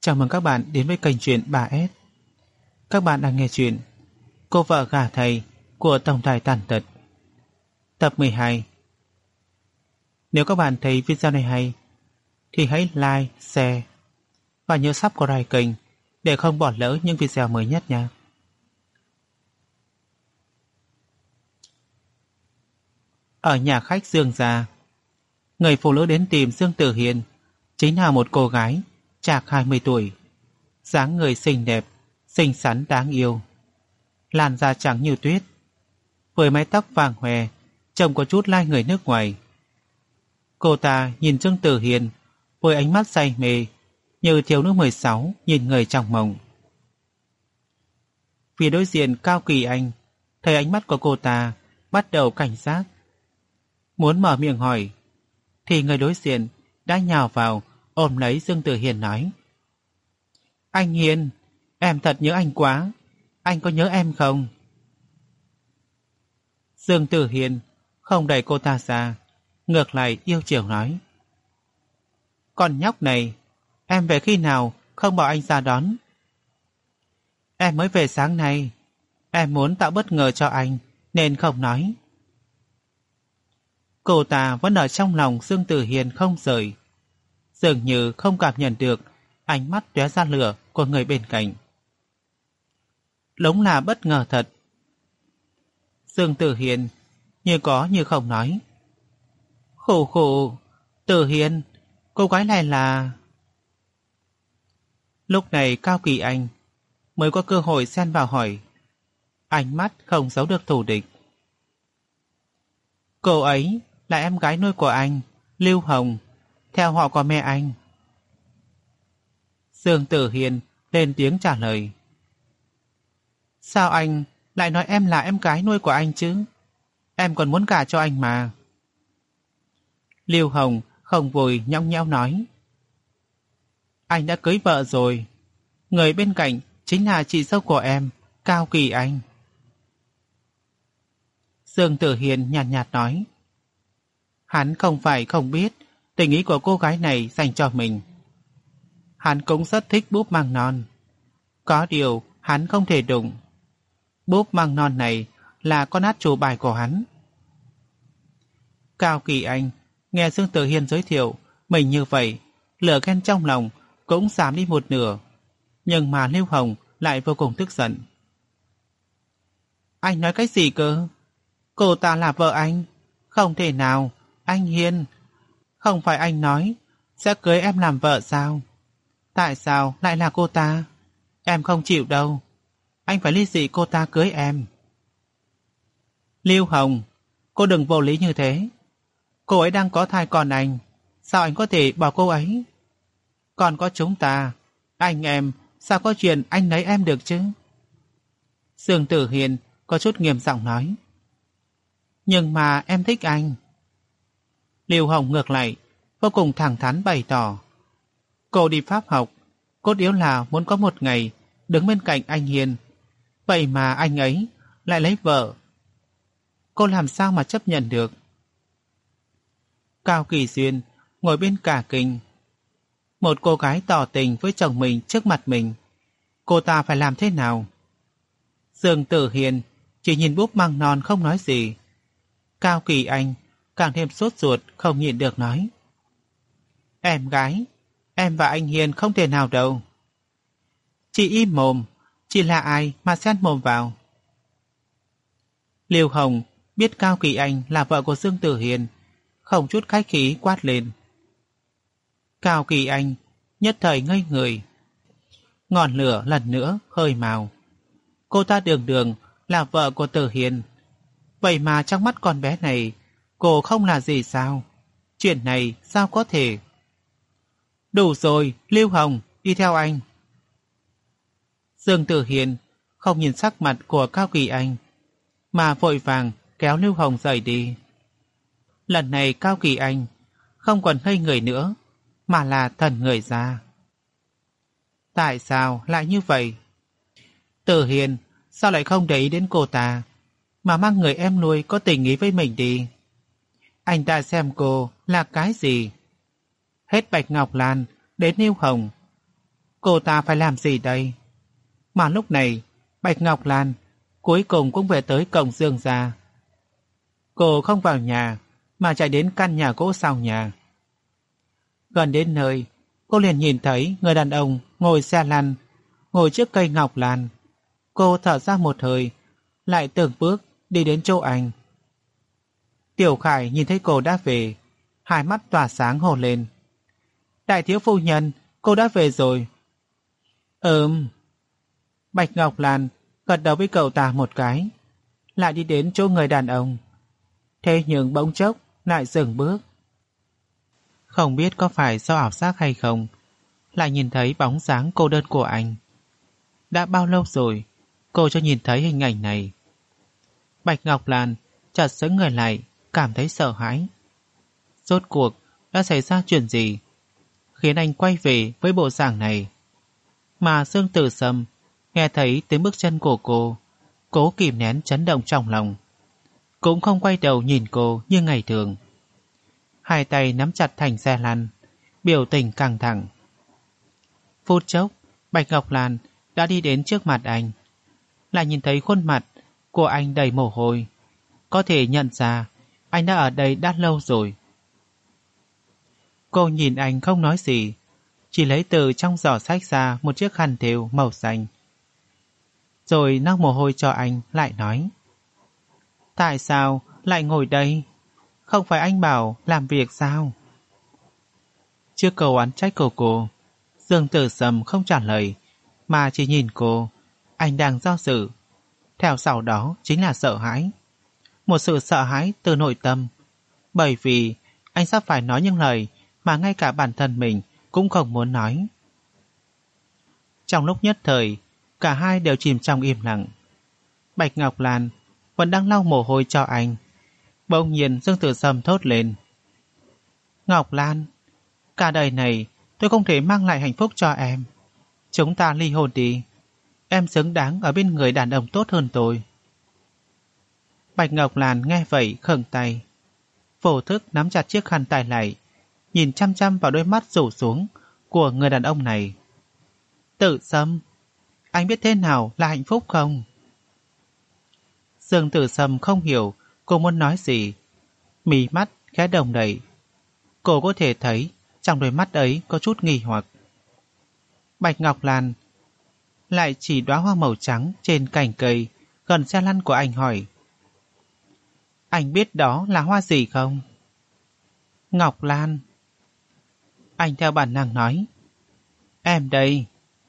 Chào mừng các bạn đến với kênh truyện 3S. Các bạn đang nghe truyện Cô vợ gả thầy của Tổng đài Tàn Tật, tập 12. Nếu các bạn thấy video này hay thì hãy like, share và nhớ subscribe kênh để không bỏ lỡ những video mới nhất nha. Ở nhà khách Dương gia, người phụ nữ đến tìm Dương Tử Hiền chính là một cô gái chạc 20 tuổi, dáng người xinh đẹp, xinh xắn đáng yêu, làn da trắng như tuyết, với mái tóc vàng hoe, trông có chút lai người nước ngoài. Cô ta nhìn Dương Tử Hiền với ánh mắt say mê, như thiếu nữ 16 nhìn người trong mộng. Phía đối diện Cao Kỳ Anh thấy ánh mắt của cô ta bắt đầu cảnh giác, muốn mở miệng hỏi thì người đối diện đã nhào vào ôm lấy Dương Tử Hiền nói: "Anh Hiền, em thật nhớ anh quá, anh có nhớ em không?" Dương Tử Hiền không đẩy cô ta ra, ngược lại yêu chiều nói: "Con nhóc này, em về khi nào không bảo anh ra đón?" "Em mới về sáng nay, em muốn tạo bất ngờ cho anh nên không nói." Cô ta vẫn ở trong lòng Dương Tử Hiền không rời, dường như không cảm nhận được ánh mắt tóe ra lửa của người bên cạnh. Đúng là bất ngờ thật. Dương Tử Hiền như có như không nói: "Khổ khổ, Tử Hiền, cô gái này là..." Lúc này Cao Kỳ Anh mới có cơ hội xen vào hỏi, ánh mắt không giấu được thù địch: "Cô ấy là em gái nuôi của anh, Lưu Hồng, theo họ của mẹ anh." Dương Tử Hiền lên tiếng trả lời: "Sao anh lại nói em là em gái nuôi của anh chứ? Em còn muốn gả cho anh mà." Lưu Hồng không vui nhõng nhẽo nói: "Anh đã cưới vợ rồi, người bên cạnh chính là chị dâu của em, Cao Kỳ Anh." Dương Tử Hiền nhàn nhạt nói: "Hắn không phải không biết tình ý của cô gái này dành cho mình. Hắn cũng rất thích búp măng non. Có điều hắn không thể đụng. Búp măng non này là con át chủ bài của hắn." Cao Kỳ Anh nghe Dương Tử Hiền giới thiệu mình như vậy, lửa ghen trong lòng cũng giảm đi một nửa. Nhưng mà Lưu Hồng lại vô cùng tức giận: "Anh nói cái gì cơ? Cô ta là vợ anh. Không thể nào, anh Hiền. Không phải anh nói sẽ cưới em làm vợ sao? Tại sao lại là cô ta? Em không chịu đâu. Anh phải ly dị cô ta cưới em." "Lưu Hồng, cô đừng vô lý như thế. Cô ấy đang có thai con anh. Sao anh có thể bỏ cô ấy? Còn có chúng ta, anh em, sao có chuyện anh lấy em được chứ?" Dương Tử Hiền có chút nghiêm giọng nói: "Nhưng mà em thích anh." Lưu Hồng ngược lại vô cùng thẳng thắn bày tỏ: "Cô đi Pháp học, cốt yếu là muốn có một ngày đứng bên cạnh anh Hiền. Vậy mà anh ấy lại lấy vợ. Cô làm sao mà chấp nhận được?" Cao Kỳ Duyên ngồi bên cả kinh. Một cô gái tỏ tình với chồng mình trước mặt mình, cô ta phải làm thế nào? Dương Tử Hiền chỉ nhìn búp măng non không nói gì. Cao Kỳ Anh càng thêm sốt ruột không nhịn được nói: "Em gái, em và anh Hiền không thể nào đâu." "Chị im mồm, chị là ai mà xen mồm vào?" Lưu Hồng biết Cao Kỳ Anh là vợ của Dương Tử Hiền, không chút khách khí quát lên. Cao Kỳ Anh nhất thời ngây người. Ngọn lửa lần nữa khơi mào. Cô ta đường đường là vợ của Tử Hiền, vậy mà trong mắt con bé này cô không là gì sao? Chuyện này sao có thể? "Đủ rồi, Lưu Hồng, đi theo anh." Dương Tử Hiền không nhìn sắc mặt của Cao Kỳ Anh mà vội vàng kéo Lưu Hồng rời đi. Lần này Cao Kỳ Anh không còn ngây người nữa mà là thần người ra. Tại sao lại như vậy? Tử Hiền sao lại không để ý đến cô ta mà mang người em nuôi có tình ý với mình đi? Anh ta xem cô là cái gì? Hết Bạch Ngọc Lan đến Lưu Hồng, Cô ta phải làm gì đây? Mà lúc này, Bạch Ngọc Lan cuối cùng cũng về tới cổng Dương gia. Cô không vào nhà, mà chạy đến căn nhà gỗ sau nhà. Gần đến nơi, cô liền nhìn thấy người đàn ông ngồi xe lăn, ngồi trước cây ngọc lan. Cô thở ra một hơi, lại từng bước đi đến chỗ anh. Tiểu Khải nhìn thấy cô đã về, hai mắt tỏa sáng hô lên. Đại thiếu phu nhân, cô đã về rồi. Bạch Ngọc Lan gật đầu với cậu ta một cái, lại đi đến chỗ người đàn ông. Thế nhưng bỗng chốc lại dừng bước. Không biết có phải do ảo giác hay không, lại nhìn thấy bóng dáng cô đơn của anh. Đã bao lâu rồi cô chưa nhìn thấy hình ảnh này. Bạch Ngọc Lan chợt sững người lại, cảm thấy sợ hãi. Rốt cuộc đã xảy ra chuyện gì khiến anh quay về với bộ dạng này? Mà Dương Tử Sâm nghe thấy tiếng bước chân của cô, cố kìm nén chấn động trong lòng, cũng không quay đầu nhìn cô như ngày thường. Hai tay nắm chặt thành xe lăn, biểu tình căng thẳng. Phút chốc, Bạch Ngọc Lan đã đi đến trước mặt anh, lại nhìn thấy khuôn mặt của anh đầy mồ hôi. Có thể nhận ra anh đã ở đây đã lâu rồi. Cô nhìn anh không nói gì, chỉ lấy từ trong giỏ sách ra một chiếc khăn thêu màu xanh, rồi lau mồ hôi cho anh, lại nói: Tại sao lại ngồi đây? Không phải anh bảo làm việc sao? Trước câu oán trách của cô, Dương Tử Sâm không trả lời, mà chỉ nhìn cô. Anh đang do dự. Theo sau đó chính là sợ hãi. Một sự sợ hãi từ nội tâm, bởi vì anh sắp phải nói những lời mà ngay cả bản thân mình cũng không muốn nói. Trong lúc nhất thời, cả hai đều chìm trong im lặng. Bạch Ngọc Lan vẫn đang lau mồ hôi cho anh. Bỗng nhiên Dương Tử Sâm thốt lên: Ngọc Lan, cả đời này tôi không thể mang lại hạnh phúc cho em. Chúng ta ly hôn đi. Em xứng đáng ở bên người đàn ông tốt hơn tôi. Bạch Ngọc Lan nghe vậy khựng tay, vô thức nắm chặt chiếc khăn tay lại, nhìn chăm chăm vào đôi mắt rủ xuống của người đàn ông này. Tử Sâm, anh biết thế nào là hạnh phúc không? Dương Tử Sâm không hiểu cô muốn nói gì, mí mắt khẽ đồng đẩy. Cô có thể thấy trong đôi mắt ấy có chút nghi hoặc. Bạch Ngọc Lan lại chỉ đóa hoa màu trắng trên cành cây gần xe lăn của anh hỏi: Anh biết đó là hoa gì không? Ngọc Lan. Anh theo bản năng nói: Em đây.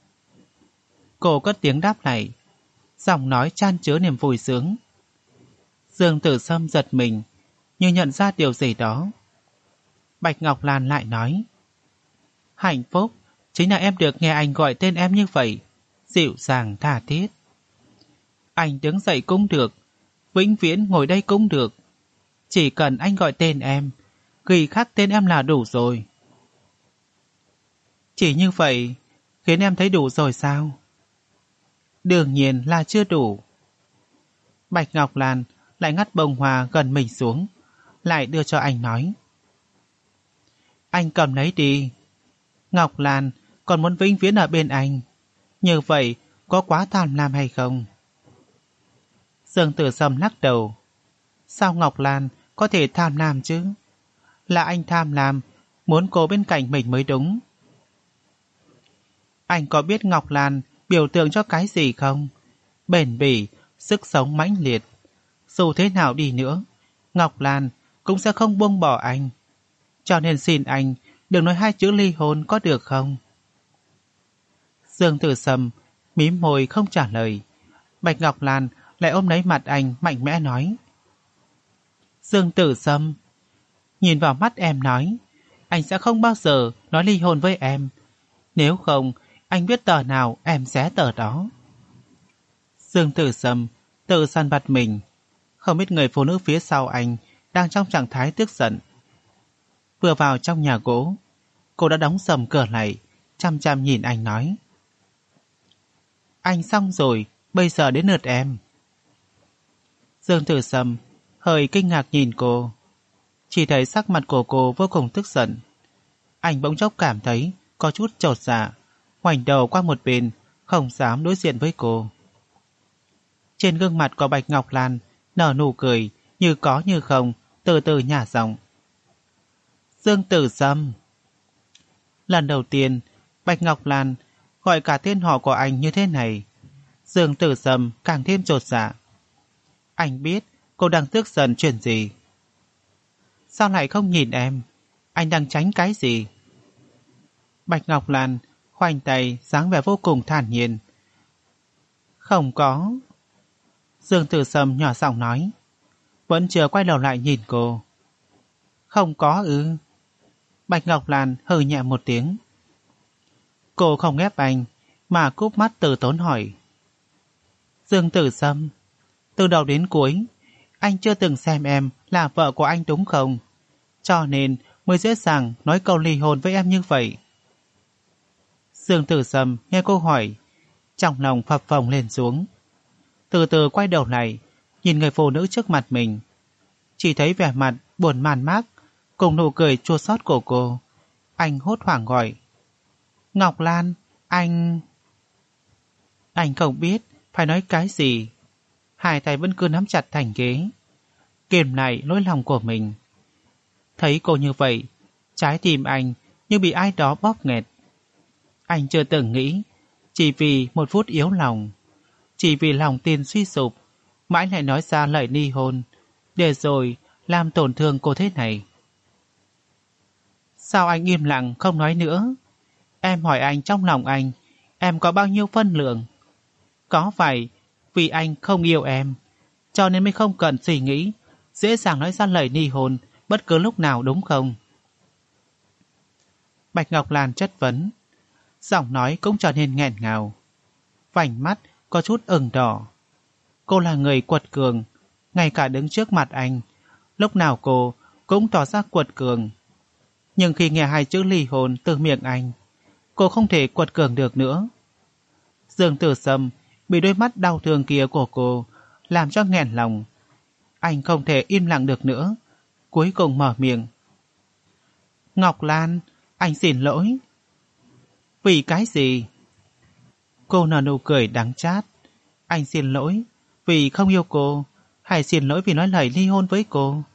Cô cất tiếng đáp lại, giọng nói chan chứa niềm vui sướng. Dương Tử Sâm giật mình, như nhận ra điều gì đó. Bạch Ngọc Lan lại nói: Hạnh phúc chính là em được nghe anh gọi tên em như vậy, dịu dàng tha thiết. Anh đứng dậy cũng được, vĩnh viễn ngồi đây cũng được. Chỉ cần anh gọi tên em, ghi khắc tên em là đủ rồi. Chỉ như vậy khiến em thấy đủ rồi sao? Đương nhiên là chưa đủ. Bạch Ngọc Lan lại ngắt bông hoa gần mình xuống, lại đưa cho anh nói: Anh cầm lấy đi. Ngọc Lan còn muốn vĩnh viễn ở bên anh, như vậy có quá tham lam hay không? Dương Tử Sâm lắc đầu. Sao Ngọc Lan có thể tham lam chứ? Là anh tham lam, muốn cô bên cạnh mình mới đúng. Anh có biết Ngọc Lan biểu tượng cho cái gì không? Bền bỉ, sức sống mãnh liệt. Dù thế nào đi nữa, Ngọc Lan cũng sẽ không buông bỏ anh. Cho nên xin anh đừng nói hai chữ ly hôn có được không? Dương Tử Sâm mím môi không trả lời. Bạch Ngọc Lan lại ôm lấy mặt anh mạnh mẽ nói: Dương Tử Sâm, nhìn vào mắt em nói, anh sẽ không bao giờ nói ly hôn với em. Nếu không, anh biết tờ nào em xé tờ đó. Dương Tử Sâm tự săn vặt mình, không biết người phụ nữ phía sau anh đang trong trạng thái tức giận. Vừa vào trong nhà gỗ, cô đã đóng sầm cửa lại, chăm chăm nhìn anh nói: Anh xong rồi, bây giờ đến lượt em. Dương Tử Sâm hơi kinh ngạc nhìn cô, chỉ thấy sắc mặt của cô vô cùng tức giận. Anh bỗng chốc cảm thấy có chút chột dạ, ngoảnh đầu qua một bên, không dám đối diện với cô. Trên gương mặt của Bạch Ngọc Lan nở nụ cười, như có như không, từ từ nhả giọng. Dương Tử Sâm. Lần đầu tiên, Bạch Ngọc Lan gọi cả tên họ của anh như thế này. Dương Tử Sâm càng thêm chột dạ. Anh biết cô đang tức giận chuyện gì. Sao lại không nhìn em? Anh đang tránh cái gì? Bạch Ngọc Lan khoanh tay, dáng vẻ vô cùng thản nhiên. Không có. Dương Tử Sâm nhỏ giọng nói, vẫn chưa quay đầu lại nhìn cô. Không có ư? Bạch Ngọc Lan hừ nhẹ một tiếng. Cô không ép anh, mà cúp mắt từ tốn hỏi. Dương Tử Sâm, từ đầu đến cuối, anh chưa từng xem em là vợ của anh đúng không? Cho nên mới dễ dàng nói câu ly hôn với em như vậy. Dương Tử Sâm nghe cô hỏi, trong lòng phập phồng lên xuống. Từ từ quay đầu lại, nhìn người phụ nữ trước mặt mình. Chỉ thấy vẻ mặt buồn man mác, cùng nụ cười chua xót của cô. Anh hốt hoảng gọi. Ngọc Lan, anh... Anh không biết phải nói cái gì. Hai tay vẫn cứ nắm chặt thành ghế, kiềm lại nỗi lòng của mình. Thấy cô như vậy, trái tim anh như bị ai đó bóp nghẹt. Anh chưa từng nghĩ, chỉ vì một phút yếu lòng, chỉ vì lòng tin suy sụp, mãi lại nói ra lời ly hôn, để rồi làm tổn thương cô thế này. Sao anh im lặng không nói nữa? Em hỏi anh, trong lòng anh, em có bao nhiêu phân lượng? Có phải vì anh không yêu em, cho nên mới không cần suy nghĩ, dễ dàng nói ra lời ly hôn bất cứ lúc nào đúng không? Bạch Ngọc Lan chất vấn, giọng nói cũng trở nên nghẹn ngào, vành mắt có chút ửng đỏ. Cô là người quật cường, ngay cả đứng trước mặt anh, lúc nào cô cũng tỏ ra quật cường. Nhưng khi nghe hai chữ ly hôn từ miệng anh, cô không thể quật cường được nữa. Dương Tử Sâm bị đôi mắt đau thương kia của cô làm cho nghẹn lòng. Anh không thể im lặng được nữa, cuối cùng mở miệng. Ngọc Lan, anh xin lỗi. Vì cái gì? Cô nở nụ cười đắng chát. Anh xin lỗi vì không yêu cô, hay xin lỗi vì nói lời ly hôn với cô?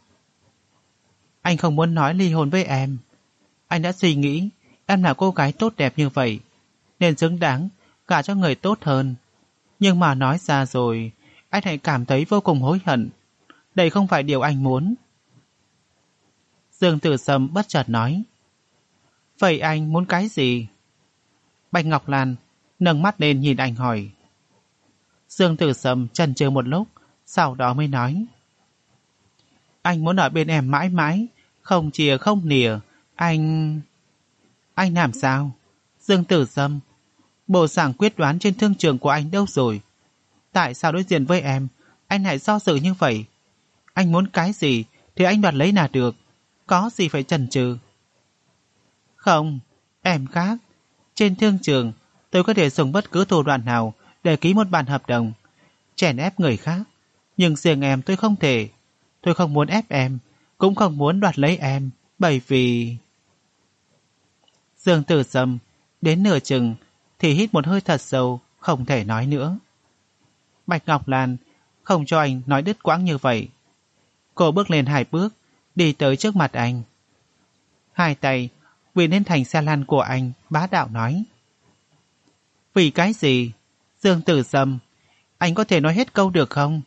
Anh không muốn nói ly hôn với em. Anh đã suy nghĩ em là cô gái tốt đẹp như vậy, nên xứng đáng gả cho người tốt hơn. Nhưng mà nói ra rồi, anh lại cảm thấy vô cùng hối hận. Đây không phải điều anh muốn. Dương Tử Sâm bất chợt nói. Vậy anh muốn cái gì? Bạch Ngọc Lan nâng mắt lên nhìn anh hỏi. Dương Tử Sâm chần chừ một lúc, sau đó mới nói. Anh muốn ở bên em mãi mãi, không chia không nìa. Anh làm sao? Dương Tử Sâm, bộ dạng quyết đoán trên thương trường của anh đâu rồi? Tại sao đối diện với em, anh lại do dự như vậy? Anh muốn cái gì thì anh đoạt lấy là được, có gì phải chần chừ? Không, em khác. Trên thương trường, tôi có thể dùng bất cứ thủ đoạn nào để ký một bản hợp đồng, chèn ép người khác. Nhưng riêng em tôi không thể. Tôi không muốn ép em, cũng không muốn đoạt lấy em, bởi vì... Dương Tử Sâm đến nửa chừng thì hít một hơi thật sâu, không thể nói nữa. Bạch Ngọc Lan không cho anh nói đứt quãng như vậy. Cô bước lên 2 bước, đi tới trước mặt anh. Hai tay quỳ lên thành xe lăn của anh, bá đạo nói. Vì cái gì? Dương Tử Sâm, anh có thể nói hết câu được không?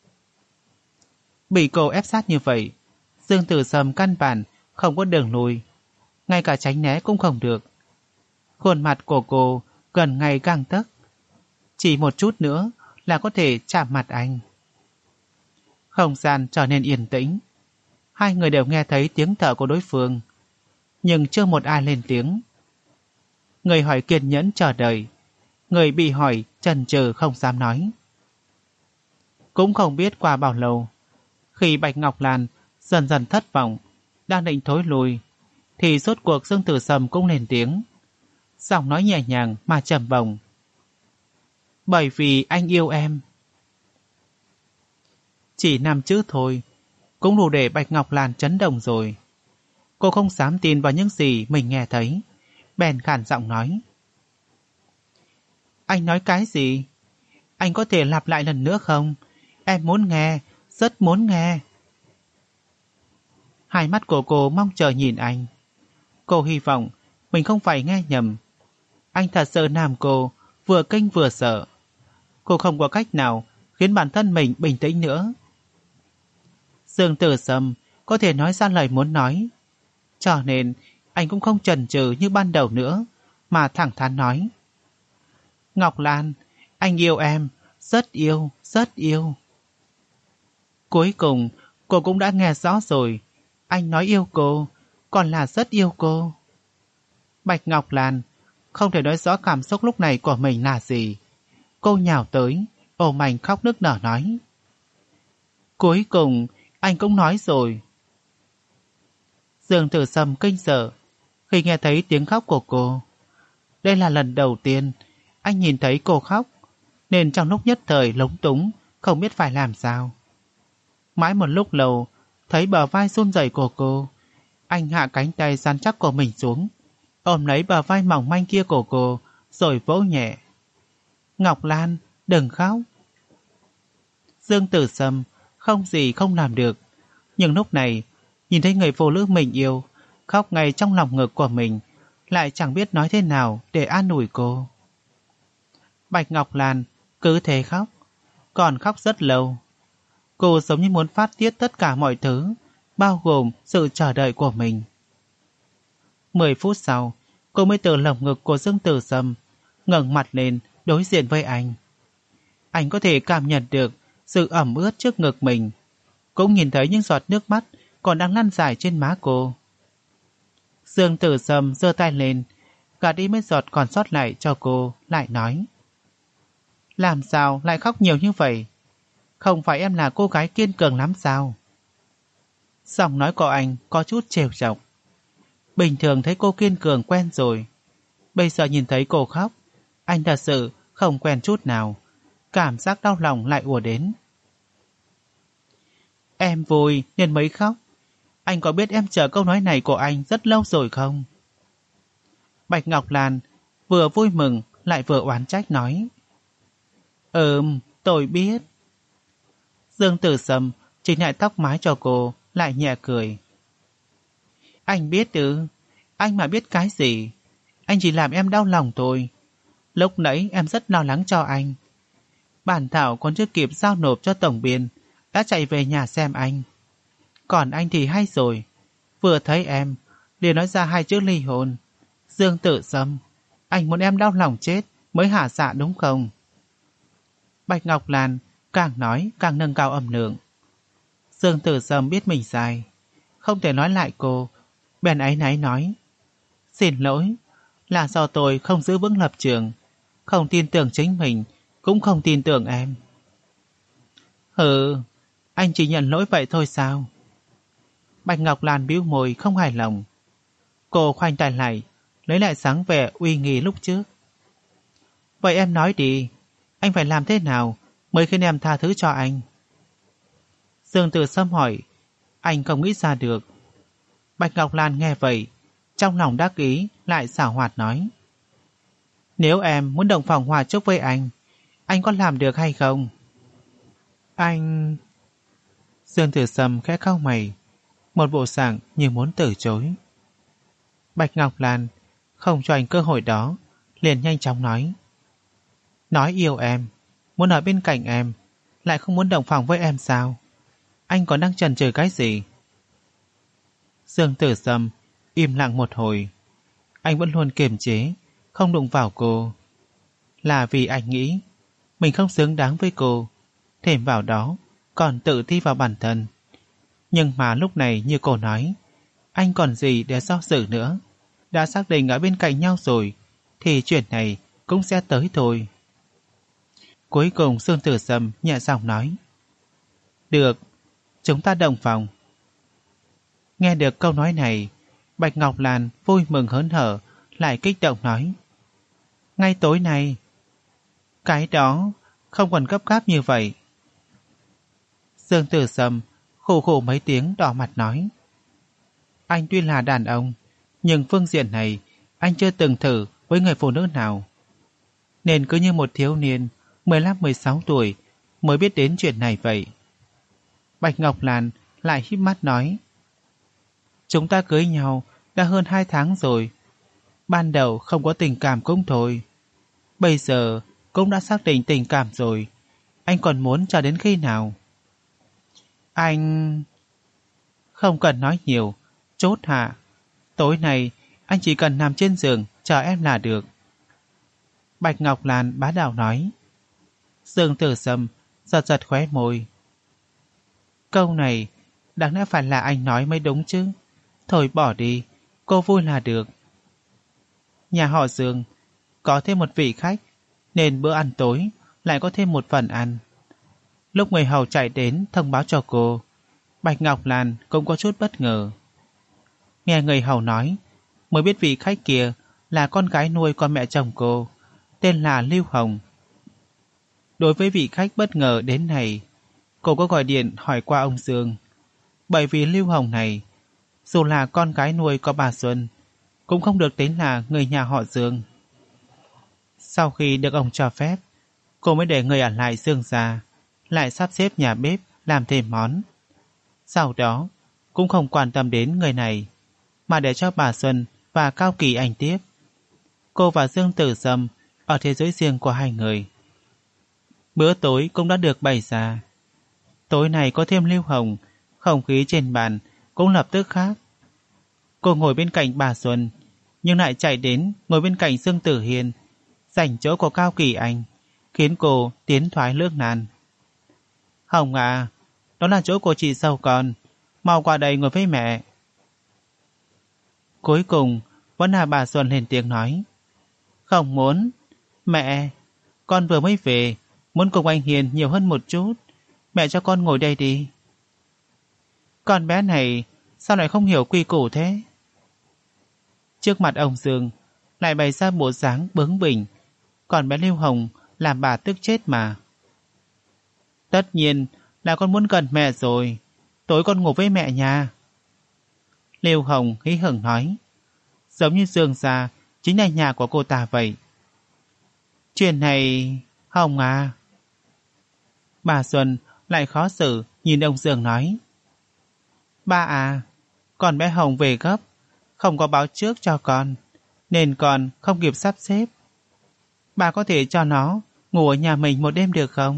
Bị cô ép sát như vậy, Dương Tử Sâm căn bản không có đường lùi, ngay cả tránh né cũng không được. Khuôn mặt của cô gần ngay gang tấc, chỉ một chút nữa là có thể chạm mặt anh. Không gian trở nên yên tĩnh. Hai người đều nghe thấy tiếng thở của đối phương, nhưng chưa một ai lên tiếng. Người hỏi kiên nhẫn chờ đợi, người bị hỏi chần chừ không dám nói. Cũng không biết qua bao lâu, khi Bạch Ngọc Lan dần dần thất vọng, đang định thối lui, thì rốt cuộc Dương Tử Sâm cũng lên tiếng, giọng nói nhẹ nhàng mà trầm bổng. Bởi vì anh yêu em. Chỉ 5 chữ thôi cũng đủ để Bạch Ngọc Lan chấn động rồi. Cô không dám tin vào những gì mình nghe thấy, bèn khản giọng nói. Anh nói cái gì? Anh có thể lặp lại lần nữa không? Em muốn nghe, rất muốn nghe. Hai mắt của cô mong chờ nhìn anh. Cô hy vọng mình không phải nghe nhầm. Anh thật sự làm cô vừa kinh vừa sợ. Cô không có cách nào khiến bản thân mình bình tĩnh nữa. Dương Tử Sâm có thể nói ra lời muốn nói. Cho nên anh cũng không chần chừ như ban đầu nữa, mà thẳng thắn nói. Ngọc Lan, anh yêu em, rất yêu, rất yêu. Cuối cùng, cô cũng đã nghe rõ rồi. Anh nói yêu cô, còn là rất yêu cô. Bạch Ngọc Lan không thể nói rõ cảm xúc lúc này của mình là gì. Cô nhào tới, ôm anh khóc nức nở nói. Cuối cùng, anh cũng nói rồi. Dương Tử Sâm kinh sợ khi nghe thấy tiếng khóc của cô. Đây là lần đầu tiên anh nhìn thấy cô khóc, nên trong lúc nhất thời lúng túng, không biết phải làm sao. Mãi một lúc lâu, thấy bờ vai run rẩy của cô, anh hạ cánh tay rắn chắc của mình xuống, ôm lấy bờ vai mỏng manh kia của cô, rồi vỗ nhẹ. Ngọc Lan, đừng khóc. Dương Tử Sâm không gì không làm được, nhưng lúc này nhìn thấy người phụ nữ mình yêu khóc ngay trong lòng ngực của mình, lại chẳng biết nói thế nào để an ủi cô. Bạch Ngọc Lan cứ thế khóc, còn khóc rất lâu. Cô giống như muốn phát tiết tất cả mọi thứ, bao gồm sự chờ đợi của mình. 10 phút sau, cô mới từ lồng ngực của Dương Tử Sâm ngẩng mặt lên đối diện với anh. Anh có thể cảm nhận được sự ẩm ướt trước ngực mình, cũng nhìn thấy những giọt nước mắt còn đang lăn dài trên má cô. Dương Tử Sâm giơ tay lên, gạt đi mấy giọt còn sót lại cho cô, lại nói. Làm sao lại khóc nhiều như vậy? Không phải em là cô gái kiên cường lắm sao? Giọng nói của anh có chút trêu chọc. Bình thường thấy cô kiên cường quen rồi, bây giờ nhìn thấy cô khóc, anh thật sự không quen chút nào. Cảm giác đau lòng lại ùa đến. Em vui nên mới khóc. Anh có biết em chờ câu nói này của anh rất lâu rồi không? Bạch Ngọc Lan vừa vui mừng lại vừa oán trách nói. Tôi biết. Dương Tử Sâm chỉnh lại tóc mái cho cô, lại nhẹ cười. Anh biết ư? Anh mà biết cái gì? Anh chỉ làm em đau lòng thôi. Lúc nãy em rất lo lắng cho anh. Bản thảo còn chưa kịp giao nộp cho tổng biên, đã chạy về nhà xem anh. Còn anh thì hay rồi, vừa thấy em liền nói ra 2 chữ ly hôn. Dương Tử Sâm, anh muốn em đau lòng chết mới hả dạ đúng không? Bạch Ngọc Lan càng nói càng nâng cao âm lượng. Dương Tử Sâm biết mình sai, không thể nói lại cô, bèn áy náy nói. Xin lỗi, là do tôi không giữ vững lập trường, không tin tưởng chính mình, cũng không tin tưởng em. Anh chỉ nhận lỗi vậy thôi sao? Bạch Ngọc Lan bĩu môi không hài lòng. Cô khoanh tay lại, lấy lại dáng vẻ uy nghi lúc trước. Vậy em nói đi, anh phải làm thế nào mới khiến em tha thứ cho anh? Dương Tử Sâm hỏi, anh không nghĩ ra được. Bạch Ngọc Lan nghe vậy, trong lòng đắc ý lại xảo hoạt nói. Nếu em muốn đồng phòng hòa chúc với anh có làm được hay không? Anh... Dương Tử Sâm khẽ cau mày, một bộ dạng như muốn từ chối. Bạch Ngọc Lan không cho anh cơ hội đó, liền nhanh chóng nói. Nói yêu em, muốn ở bên cạnh em, lại không muốn đồng phòng với em sao? Anh còn đang chần chừ cái gì? Dương Tử Sâm im lặng một hồi. Anh vẫn luôn kiềm chế, không đụng vào cô. Là vì anh nghĩ mình không xứng đáng với cô, thêm vào đó còn tự ti vào bản thân. Nhưng mà lúc này như cô nói, anh còn gì để do dự nữa. Đã xác định ở bên cạnh nhau rồi, thì chuyện này cũng sẽ tới thôi. Cuối cùng Dương Tử Sâm nhẹ giọng nói. Được, chúng ta đồng phòng. Nghe được câu nói này, Bạch Ngọc Lan vui mừng hớn hở, lại kích động nói. Ngay tối nay. Cái đó không còn gấp gáp như vậy. Dương Tử Sâm khổ khổ mấy tiếng đỏ mặt nói. Anh tuy là đàn ông, nhưng phương diện này anh chưa từng thử với người phụ nữ nào. nên cứ như một thiếu niên 15-16 tuổi mới biết đến chuyện này vậy. Bạch Ngọc Lan lại híp mắt nói: chúng ta cưới nhau đã hơn 2 tháng rồi. Ban đầu không có tình cảm cũng thôi. Bây giờ cũng đã xác định tình cảm rồi. Anh còn muốn chờ đến khi nào? Anh... Không cần nói nhiều. Chốt hạ. Tối nay anh chỉ cần nằm trên giường chờ em là được. Bạch Ngọc Lan bá đạo nói. Dương Tử Sâm giật giật khóe môi. Câu này đáng lẽ phải là anh nói mới đúng chứ. Thôi bỏ đi, cô vui là được. Nhà họ Dương có thêm một vị khách, nên bữa ăn tối lại có thêm một phần ăn. Lúc người hầu chạy đến thông báo cho cô, Bạch Ngọc Lan cũng có chút bất ngờ. Nghe người hầu nói, mới biết vị khách kia là con gái nuôi con mẹ chồng cô, tên là Lưu Hồng. Đối với vị khách bất ngờ đến này, cô có gọi điện hỏi qua ông Dương. Bởi vì Lưu Hồng này, dù là con gái nuôi của bà Xuân, cũng không được tính là người nhà họ Dương. Sau khi được ông cho phép, cô mới để người ở lại Dương gia, lại sắp xếp nhà bếp làm thêm món. Sau đó, cũng không quan tâm đến người này, mà để cho bà Xuân và Cao Kỳ Anh tiếp. Cô và Dương Tử Sâm ở thế giới riêng của hai người. Bữa tối cũng đã được bày ra. Tối này có thêm Lưu Hồng, không khí trên bàn cũng lập tức khác. Cô ngồi bên cạnh bà Xuân, nhưng lại chạy đến ngồi bên cạnh Dương Tử Hiên, giành chỗ của Cao Kỳ Anh, khiến cô tiến thoái lưỡng nan. Hồng à, đó là chỗ của chị dâu con, mau qua đây ngồi với mẹ. Cuối cùng vẫn là bà Xuân lên tiếng nói. Không muốn. Mẹ, con vừa mới về, muốn cùng anh Hiền nhiều hơn một chút. Mẹ cho con ngồi đây đi. Con bé này sao lại không hiểu quy củ thế? Trước mặt ông Dương lại bày ra bộ dáng bướng bỉnh. Còn bé Lưu Hồng làm bà tức chết mà. Tất nhiên là con muốn gần mẹ rồi. Tối con ngủ với mẹ nha. Lưu Hồng hí hửng nói. Giống như Dương gia chính là nhà của cô ta vậy. Chuyện này... Hồng à. Bà Xuân lại khó xử nhìn ông Dương nói. Ba à, con bé Hồng về gấp, không có báo trước cho con, nên con không kịp sắp xếp. Bà có thể cho nó ngủ ở nhà mình một đêm được không?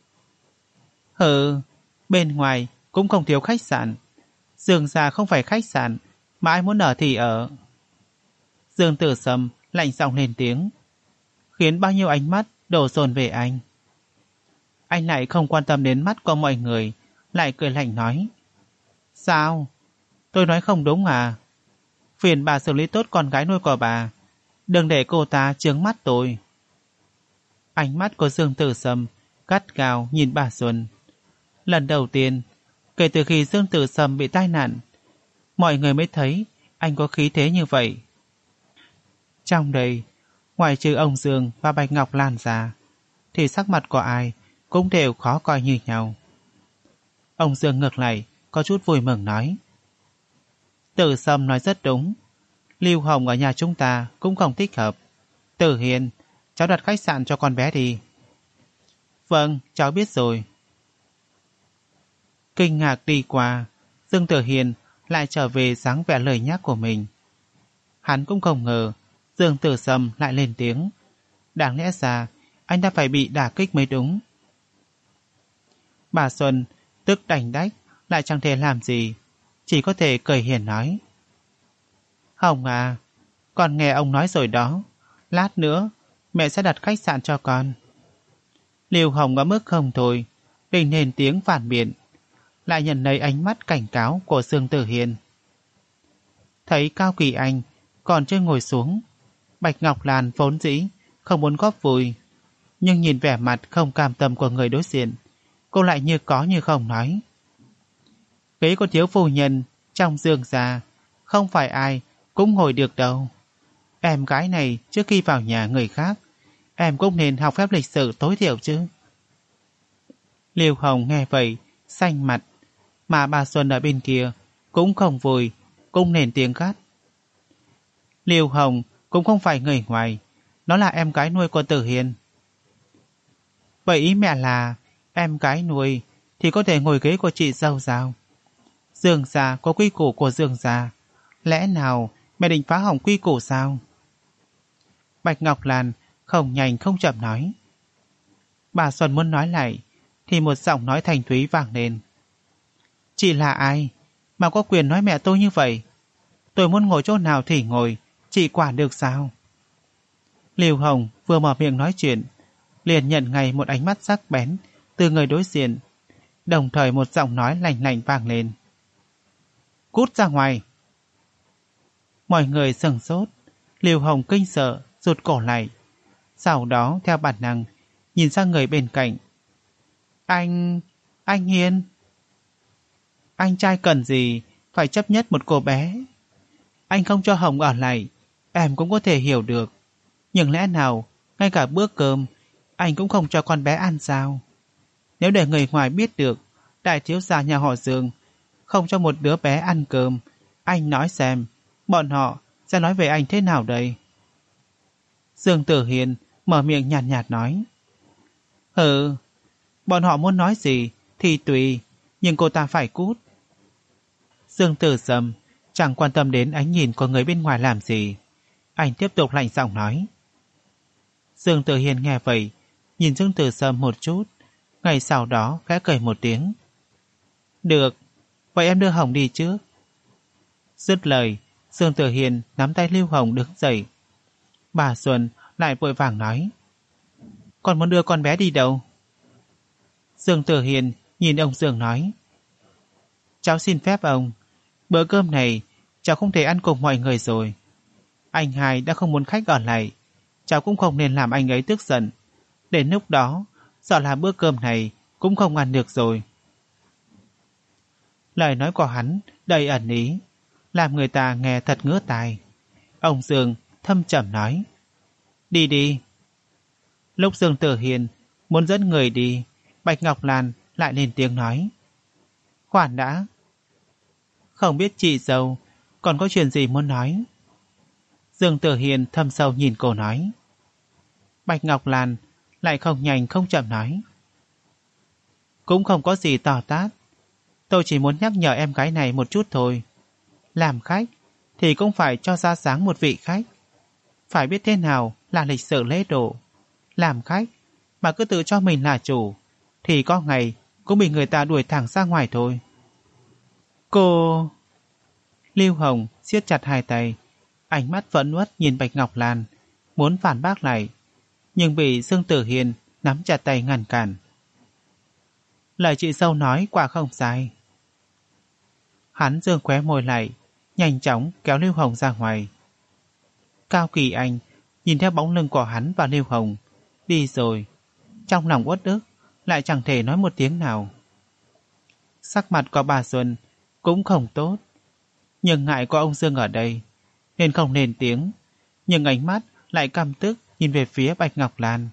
Bên ngoài cũng không thiếu khách sạn. Dương gia không phải khách sạn, mà ai muốn ở thì ở. Dương Tử Sâm lạnh giọng lên tiếng, khiến bao nhiêu ánh mắt đổ dồn về anh. Anh lại không quan tâm đến mắt của mọi người, lại cười lạnh nói. Sao? Tôi nói không đúng à? Phiền bà xử lý tốt con gái nuôi của bà, đừng để cô ta chướng mắt tôi. Ánh mắt của Dương Tử Sâm gắt gao nhìn bà Xuân. Lần đầu tiên kể từ khi Dương Tử Sâm bị tai nạn, mọi người mới thấy anh có khí thế như vậy. Trong đây, ngoài trừ ông Dương và Bạch Ngọc Lan ra, thì sắc mặt của ai cũng đều khó coi như nhau. Ông Dương ngược lại có chút vui mừng nói. Tử Sâm nói rất đúng. Lưu Hồng ở nhà chúng ta cũng không thích hợp. Tử Hiền, cháu đặt khách sạn cho con bé đi. Vâng, cháu biết rồi. Kinh ngạc đi qua, Dương Tử Hiền lại trở về dáng vẻ lời nhắc của mình. Hắn cũng không ngờ Dương Tử Sâm lại lên tiếng. Đáng lẽ ra anh đã phải bị đả kích mới đúng. Bà Xuân tức đành đách lại chẳng thể làm gì, chỉ có thể cười hiền nói. Hồng à, con nghe ông nói rồi đó, lát nữa mẹ sẽ đặt khách sạn cho con. Lưu Hồng ở mức không thôi, định nền tiếng phản biện, lại nhận lấy ánh mắt cảnh cáo của Dương Tử Hiền. Thấy Cao Kỳ Anh còn chưa ngồi xuống, Bạch Ngọc Lan vốn dĩ không muốn góp vui, nhưng nhìn vẻ mặt không cam tâm của người đối diện, cô lại như có như không nói. Ghế của thiếu phu nhân trong Dương gia không phải ai cũng ngồi được đâu. Em gái này trước khi vào nhà người khác, em cũng nên học phép lịch sự tối thiểu chứ. Lưu Hồng nghe vậy xanh mặt, mà bà Xuân ở bên kia cũng không vui, cũng nền tiếng gắt. Lưu Hồng cũng không phải người ngoài, nó là em gái nuôi của Tử Hiền. Vậy ý mẹ là em gái nuôi thì có thể ngồi ghế của chị dâu sao? Dương gia có quy củ của Dương gia, lẽ nào mẹ định phá hỏng quy củ sao? Bạch Ngọc Lan không nhanh không chậm nói. Bà Xuân muốn nói lại thì một giọng nói thanh thúy vang lên. Chị là ai mà có quyền nói mẹ tôi như vậy? Tôi muốn ngồi chỗ nào thì ngồi, chị quản được sao? Lưu Hồng vừa mở miệng nói chuyện, liền nhận ngay một ánh mắt sắc bén từ người đối diện, đồng thời một giọng nói lạnh lạnh vang lên. Cút ra ngoài! Mọi người sửng sốt, Lưu Hồng kinh sợ, rụt cổ lại. Sau đó theo bản năng, nhìn sang người bên cạnh. Anh Hiên! Anh trai cần gì phải chấp nhất một cô bé? Anh không cho Hồng ở lại, em cũng có thể hiểu được. Nhưng lẽ nào, ngay cả bữa cơm, anh cũng không cho con bé ăn sao? Nếu để người ngoài biết được, đại thiếu gia nhà họ Dương không cho một đứa bé ăn cơm, anh nói xem, bọn họ sẽ nói về anh thế nào đây? Dương Tử Hiền mở miệng nhàn nhạt nói. Bọn họ muốn nói gì thì tùy, nhưng cô ta phải cút. Dương Tử Sâm chẳng quan tâm đến ánh nhìn của người bên ngoài làm gì. Anh tiếp tục lạnh giọng nói. Dương Tử Hiền nghe vậy, nhìn Dương Tử Sâm một chút, ngay sau đó khẽ cười một tiếng. Được, vậy em đưa Hồng đi trước. Dứt lời, Dương Tử Hiền nắm tay Lưu Hồng đứng dậy. Bà Xuân lại vội vàng nói. Con muốn đưa con bé đi đâu? Dương Tử Hiền nhìn ông Dương nói. Cháu xin phép ông, bữa cơm này cháu không thể ăn cùng mọi người rồi. Anh hai đã không muốn khách ở lại, cháu cũng không nên làm anh ấy tức giận. Đến lúc đó, sợ là bữa cơm này cũng không ăn được rồi. Lời nói của hắn đầy ẩn ý, làm người ta nghe thật ngứa tai. Ông Dương thâm trầm nói. Đi đi. Lúc Dương Tử Hiền muốn dẫn người đi, Bạch Ngọc Lan lại lên tiếng nói. Khoan đã. Không biết chị dâu còn có chuyện gì muốn nói? Dương Tử Hiền thâm sâu nhìn cô nói. Bạch Ngọc Lan lại không nhanh không chậm nói. Cũng không có gì to tát. Tôi chỉ muốn nhắc nhở em gái này một chút thôi. Làm khách thì cũng phải cho ra dáng một vị khách. Phải biết thế nào là lịch sự lễ độ. Làm khách mà cứ tự cho mình là chủ thì có ngày cũng bị người ta đuổi thẳng ra ngoài thôi. Cô... Lưu Hồng siết chặt hai tay, ánh mắt vẫn uất nhìn Bạch Ngọc Lan, muốn phản bác lại, nhưng bị Dương Tử Hiền nắm chặt tay ngăn cản. Lời chị dâu nói quả không sai. Hắn giương khóe môi lại, nhanh chóng kéo Lưu Hồng ra ngoài. Cao Kỳ Anh nhìn theo bóng lưng của hắn và Lưu Hồng đi rồi, trong lòng uất ức lại chẳng thể nói một tiếng nào. Sắc mặt của bà Xuân cũng không tốt, nhưng ngại có ông Dương ở đây nên không lên tiếng, nhưng ánh mắt lại căm tức nhìn về phía Bạch Ngọc Lan.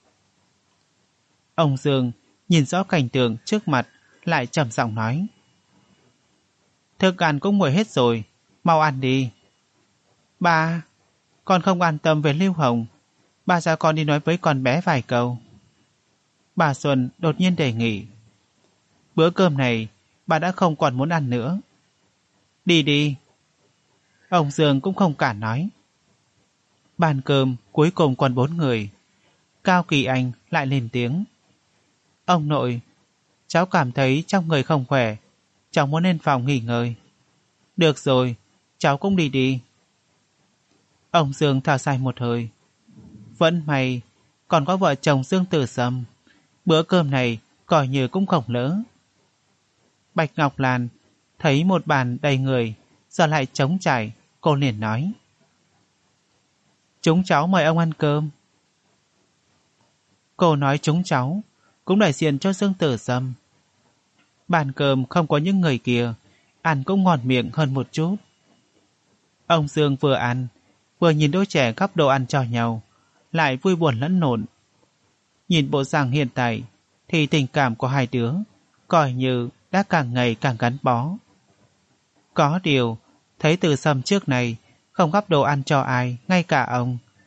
Ông Dương nhìn rõ cảnh tượng trước mặt, lại trầm giọng nói. Thức ăn cũng nguội hết rồi, mau ăn đi. Ba, con không an tâm về Lưu Hồng, ba ra con đi nói với con bé vài câu. Bà Xuân đột nhiên đề nghị. Bữa cơm này bà đã không còn muốn ăn nữa. Đi đi. Ông Dương cũng không cản nói. Bàn cơm cuối cùng còn 4 người. Cao Kỳ Anh lại lên tiếng. Ông nội, cháu cảm thấy trong người không khỏe, cháu muốn lên phòng nghỉ ngơi. Được rồi, cháu cũng đi đi. Ông Dương thở dài một hơi. Vẫn may còn có vợ chồng Dương Tử Sâm, bữa cơm này coi như cũng không lỡ. Bạch Ngọc Lan thấy một bàn đầy người, giờ lại trống trải, cô liền nói. Chúng cháu mời ông ăn cơm. Cô nói chúng cháu cũng đại diện cho Dương Tử Sâm. Bàn cơm không có những người kia, ăn cũng ngon miệng hơn một chút. Ông Dương vừa ăn, vừa nhìn đôi trẻ gắp đồ ăn cho nhau, lại vui buồn lẫn lộn. Nhìn bộ dạng hiện tại, thì tình cảm của hai đứa coi như đã càng ngày càng gắn bó. Có điều, thấy Tử Sâm trước này không gắp đồ ăn cho ai, ngay cả ông.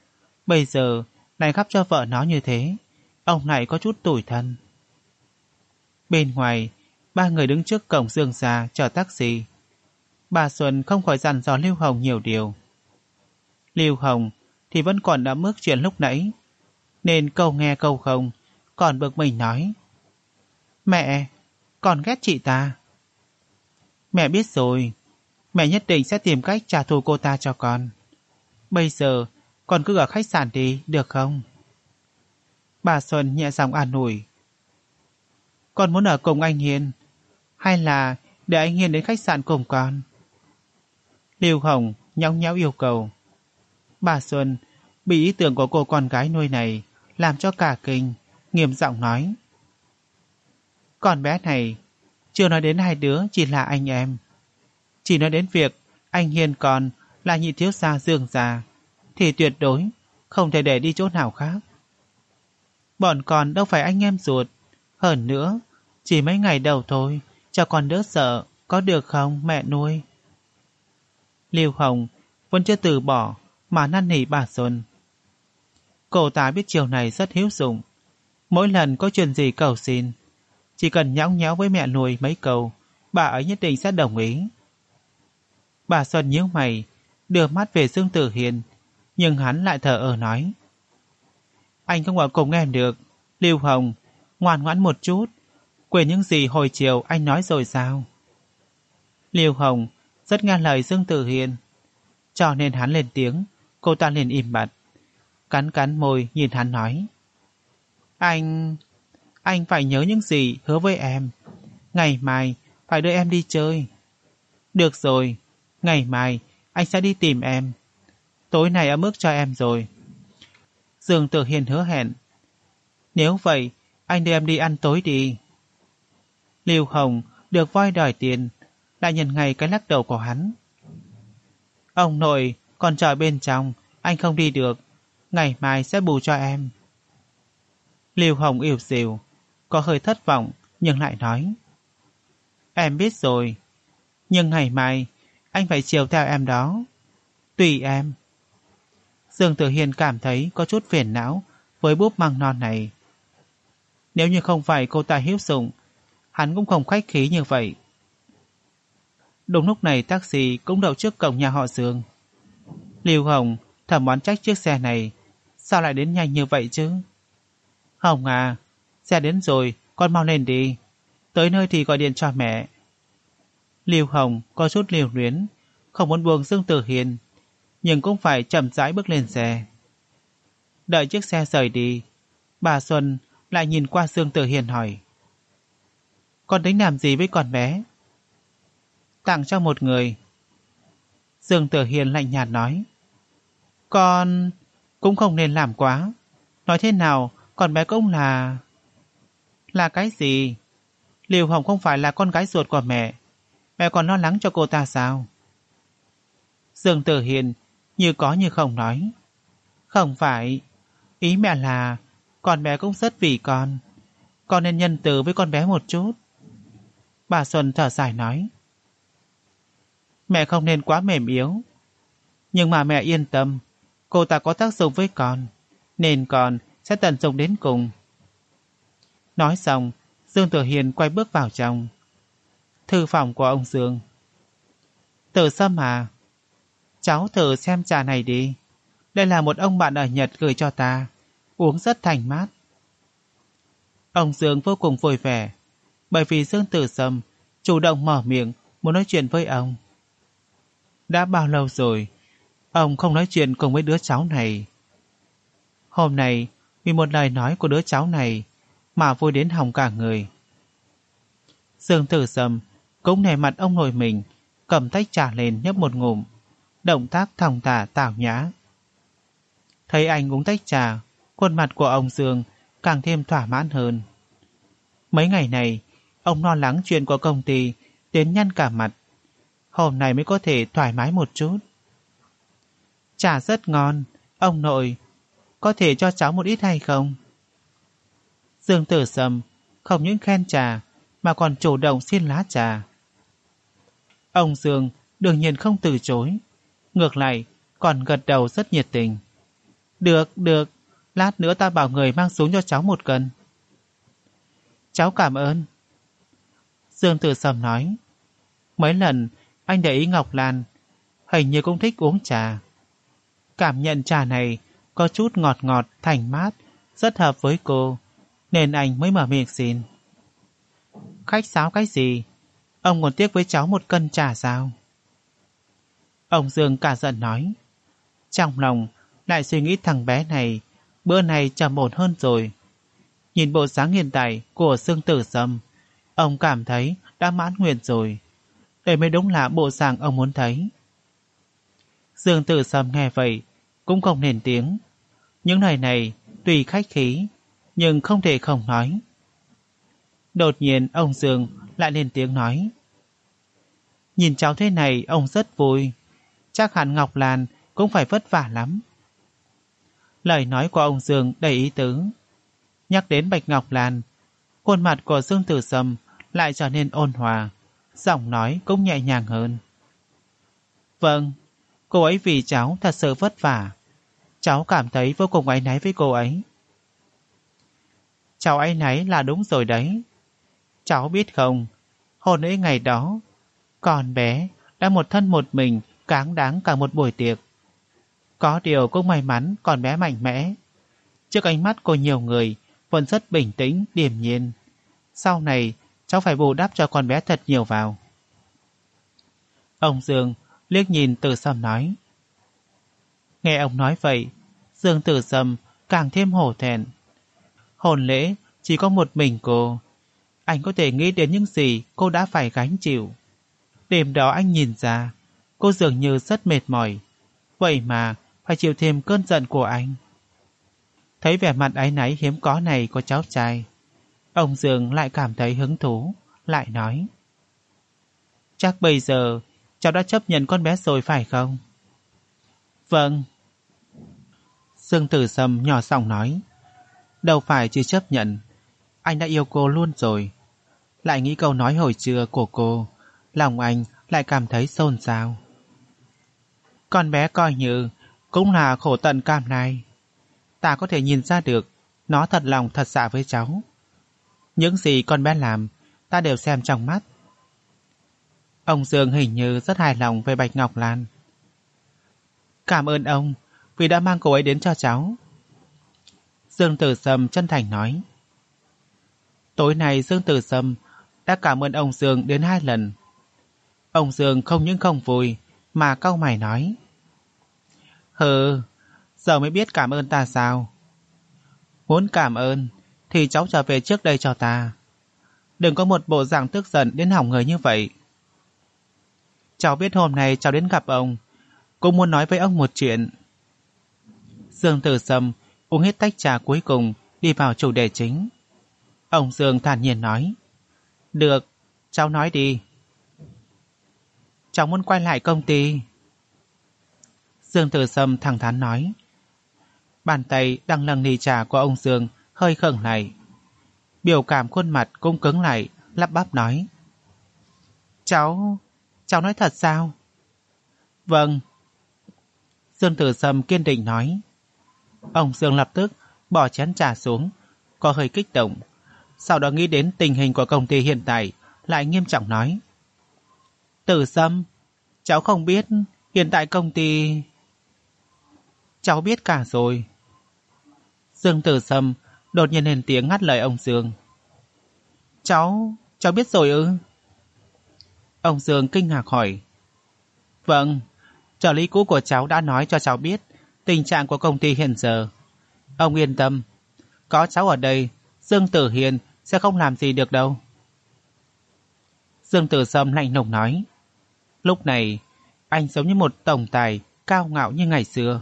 Bây giờ lại gắp cho vợ nó như thế, ông này có chút tủi thân. Bên ngoài, ba người đứng trước cổng Dương gia chờ taxi. Bà Xuân không khỏi dặn dò Lưu Hồng nhiều điều. Lưu Hồng thì vẫn còn đã mức chuyện lúc nãy, nên câu nghe câu không, còn bực mình nói: Mẹ, con ghét chị ta. Mẹ biết rồi, mẹ nhất định sẽ tìm cách trả thù cô ta cho con. Bây giờ con cứ ở khách sạn đi, được không? Bà Xuân nhẹ giọng an ủi. Con muốn ở cùng anh Hiên, hay là để anh Hiên đến khách sạn cùng con? Lưu Hồng nhõng nhẽo yêu cầu. Bà Xuân bị ý tưởng của cô con gái nuôi này làm cho cả kinh, nghiêm giọng nói. Con bé này chưa nói đến hai đứa chỉ là anh em. Chỉ nói đến việc anh Hiên còn là nhị thiếu gia Dương gia thì tuyệt đối không thể để đi chỗ nào khác. Bọn con đâu phải anh em ruột. Hơn nữa, chỉ mấy ngày đầu thôi, cho con đỡ sợ, có được không mẹ nuôi? Lưu Hồng vẫn chưa từ bỏ mà năn nỉ bà Xuân. Cô ta biết chiều này rất hữu dụng. Mỗi lần có chuyện gì cầu xin, chỉ cần nhõng nhẽo với mẹ nuôi mấy câu, bà ấy nhất định sẽ đồng ý. Bà Xuân nhíu mày, đưa mắt về Dương Tử Hiền, nhưng hắn lại thở ơ nói. Anh không ở cùng em được. Lưu Hồng, ngoan ngoãn một chút, quên những gì hồi chiều anh nói rồi sao? Lưu Hồng rất nghe lời Dương Tử Hiền, cho nên hắn lên tiếng, cô ta liền im bặt, cắn cắn môi nhìn hắn nói. Anh phải nhớ những gì hứa với em. Ngày mai phải đưa em đi chơi. Được rồi, ngày mai anh sẽ đi tìm em. Tối nay ấm ức cho em rồi. Dương Tử Hiền hứa hẹn. Nếu vậy, anh đưa em đi ăn tối đi. Lưu Hồng được voi đòi tiền, lại nhận ngay cái lắc đầu của hắn. Ông nội còn chờ bên trong, anh không đi được. Ngày mai sẽ bù cho em. Lưu Hồng ỉu xìu, có hơi thất vọng nhưng lại nói. Em biết rồi, nhưng ngày mai anh phải chiều theo em đó. Tùy em. Dương Tử Hiền cảm thấy có chút phiền não với búp măng non này. Nếu như không phải cô ta hữu dụng, hắn cũng không khách khí như vậy. Đúng lúc này taxi cũng đậu trước cổng nhà họ Dương. Lưu Hồng thầm oán trách chiếc xe này sao lại đến nhanh như vậy chứ? Hồng à, xe đến rồi, con mau lên đi. Tới nơi thì gọi điện cho mẹ. Lưu Hồng có chút lưu luyến, không muốn buông Dương Tử Hiền, nhưng cũng phải chậm rãi bước lên xe. Đợi chiếc xe rời đi, bà Xuân lại nhìn qua Dương Tử Hiền hỏi. Con tính làm gì với con bé? Tặng cho một người. Dương Tử Hiền lạnh nhạt nói. Con cũng không nên làm quá. Nói thế nào, con bé cũng là... Là cái gì? Lưu Hồng không phải là con gái ruột của mẹ. Mẹ còn lo lắng cho cô ta sao? Dương Tử Hiền như có như không nói. Không phải. Ý mẹ là con bé cũng rất vì con. Con nên nhân từ với con bé một chút. Bà Xuân thở dài nói. Mẹ không nên quá mềm yếu. Nhưng mà mẹ yên tâm, cô ta có tác dụng với con, nên con sẽ tận dụng đến cùng. Nói xong, Dương Tử Hiền quay bước vào trong. Thư phòng của ông Dương. Tử Sâm à, cháu thử xem trà này đi. Đây là một ông bạn ở Nhật gửi cho ta, uống rất thành mát. Ông Dương vô cùng vui vẻ, bởi vì Dương Tử Sâm chủ động mở miệng muốn nói chuyện với ông. Đã bao lâu rồi ông không nói chuyện cùng với đứa cháu này. Hôm nay vì một lời nói của đứa cháu này mà vui đến hỏng cả người. Dương Tử Sâm cũng nể mặt ông nội mình, cầm tách trà lên nhấp một ngụm, động tác thong thả tảo nhã. Thấy anh uống tách trà, khuôn mặt của ông Dương càng thêm thỏa mãn hơn. Mấy ngày này ông lo lắng chuyện của công ty đến nhăn cả mặt. Hôm nay mới có thể thoải mái một chút. Trà rất ngon, ông nội, có thể cho cháu một ít hay không? Dương Tử Sâm không những khen trà mà còn chủ động xin lá trà. Ông Dương đương nhiên không từ chối, ngược lại còn gật đầu rất nhiệt tình. Được, lát nữa ta bảo người mang xuống cho cháu 1 cân. Cháu cảm ơn. Dương Tử Sâm nói. Mấy lần anh để ý Ngọc Lan hình như cũng thích uống trà. Cảm nhận trà này có chút ngọt ngọt, thanh mát, rất hợp với cô, nên anh mới mở miệng xin. Khách sáo cái gì? Ông còn tiếc với cháu 1 cân trà sao? Ông Dương cả giận nói. Trong lòng lại suy nghĩ thằng bé này bữa này trầm ổn hơn rồi. Nhìn bộ dáng hiện tại của Dương Tử Sâm, ông cảm thấy đã mãn nguyện rồi. Đây mới đúng là bộ dạng ông muốn thấy. Dương Tử Sâm nghe vậy cũng không nền tiếng. Những lời này tùy khách khí, nhưng không thể không nói. Đột nhiên ông Dương lại lên tiếng nói. Nhìn cháu thế này ông rất vui. Chắc hẳn Ngọc Lan cũng phải vất vả lắm. Lời nói của ông Dương đầy ý tứ. Nhắc đến Bạch Ngọc Lan, khuôn mặt của Dương Tử Sâm lại trở nên ôn hòa, giọng nói cũng nhẹ nhàng hơn. Vâng, cô ấy vì cháu thật sự vất vả. Cháu cảm thấy vô cùng áy náy với cô ấy. Cháu áy náy là đúng rồi đấy. Cháu biết không, hôm ấy ngày đó, con bé đã một thân một mình cáng đáng cả một buổi tiệc. Có điều cũng may mắn con bé mạnh mẽ. Trước ánh mắt của nhiều người vẫn rất bình tĩnh, điềm nhiên. Sau này cháu phải bù đắp cho con bé thật nhiều vào. Ông Dương liếc nhìn Tử Sâm nói. Nghe ông nói vậy, Dương Tử Sâm càng thêm hổ thẹn. Hôn lễ chỉ có một mình cô. Anh có thể nghĩ đến những gì cô đã phải gánh chịu. Đêm đó anh nhìn ra cô dường như rất mệt mỏi, vậy mà phải chịu thêm cơn giận của anh. Thấy vẻ mặt áy náy hiếm có này của cháu trai, ông Dương lại cảm thấy hứng thú, lại nói. Chắc bây giờ cháu đã chấp nhận con bé rồi phải không? Vâng. Dương Tử Sâm nhỏ giọng nói. Đâu phải chỉ chấp nhận, anh đã yêu cô luôn rồi. Lại nghĩ câu nói hồi trưa của cô, lòng anh lại cảm thấy xôn xao. Con bé coi như cũng là khổ tận cam này. Ta có thể nhìn ra được nó thật lòng thật dạ với cháu. Những gì con bé làm ta đều xem trong mắt. Ông Dương hình như rất hài lòng về Bạch Ngọc Lan. Cảm ơn ông vì đã mang cô ấy đến cho cháu. Dương Tử Sâm chân thành nói. Tối nay Dương Tử Sâm đã cảm ơn ông Dương đến 2 lần. Ông Dương không những không vui mà cau mày nói. Hừ, giờ mới biết cảm ơn ta sao? Muốn cảm ơn thì cháu trở về trước đây cho ta. Đừng có một bộ dạng tức giận đến hỏng người như vậy. Cháu biết hôm nay cháu đến gặp ông, cũng muốn nói với ông một chuyện. Dương Tử Sâm uống hết tách trà cuối cùng, đi vào chủ đề chính. Ông Dương thản nhiên nói. Được, cháu nói đi. Cháu muốn quay lại công ty. Dương Tử Sâm thẳng thắn nói. Bàn tay đang nâng ly trà của ông Dương hơi khựng lại. Biểu cảm khuôn mặt cũng cứng lại, lắp bắp nói. Cháu nói thật sao? Vâng. Dương Tử Sâm kiên định nói. Ông Dương lập tức bỏ chén trà xuống, có hơi kích động. Sau đó nghĩ đến tình hình của công ty hiện tại, lại nghiêm trọng nói. Tử Sâm, cháu không biết hiện tại công ty... Cháu biết cả rồi. Dương Tử Sâm đột nhiên lên tiếng ngắt lời ông Dương. Cháu biết rồi ư? Ông Dương kinh ngạc hỏi. Vâng, trợ lý cũ của cháu đã nói cho cháu biết tình trạng của công ty hiện giờ. Ông yên tâm, có cháu ở đây, Dương Tử Hiền sẽ không làm gì được đâu. Dương Tử Sâm lạnh lùng nói. Lúc này, anh giống như một tổng tài cao ngạo như ngày xưa.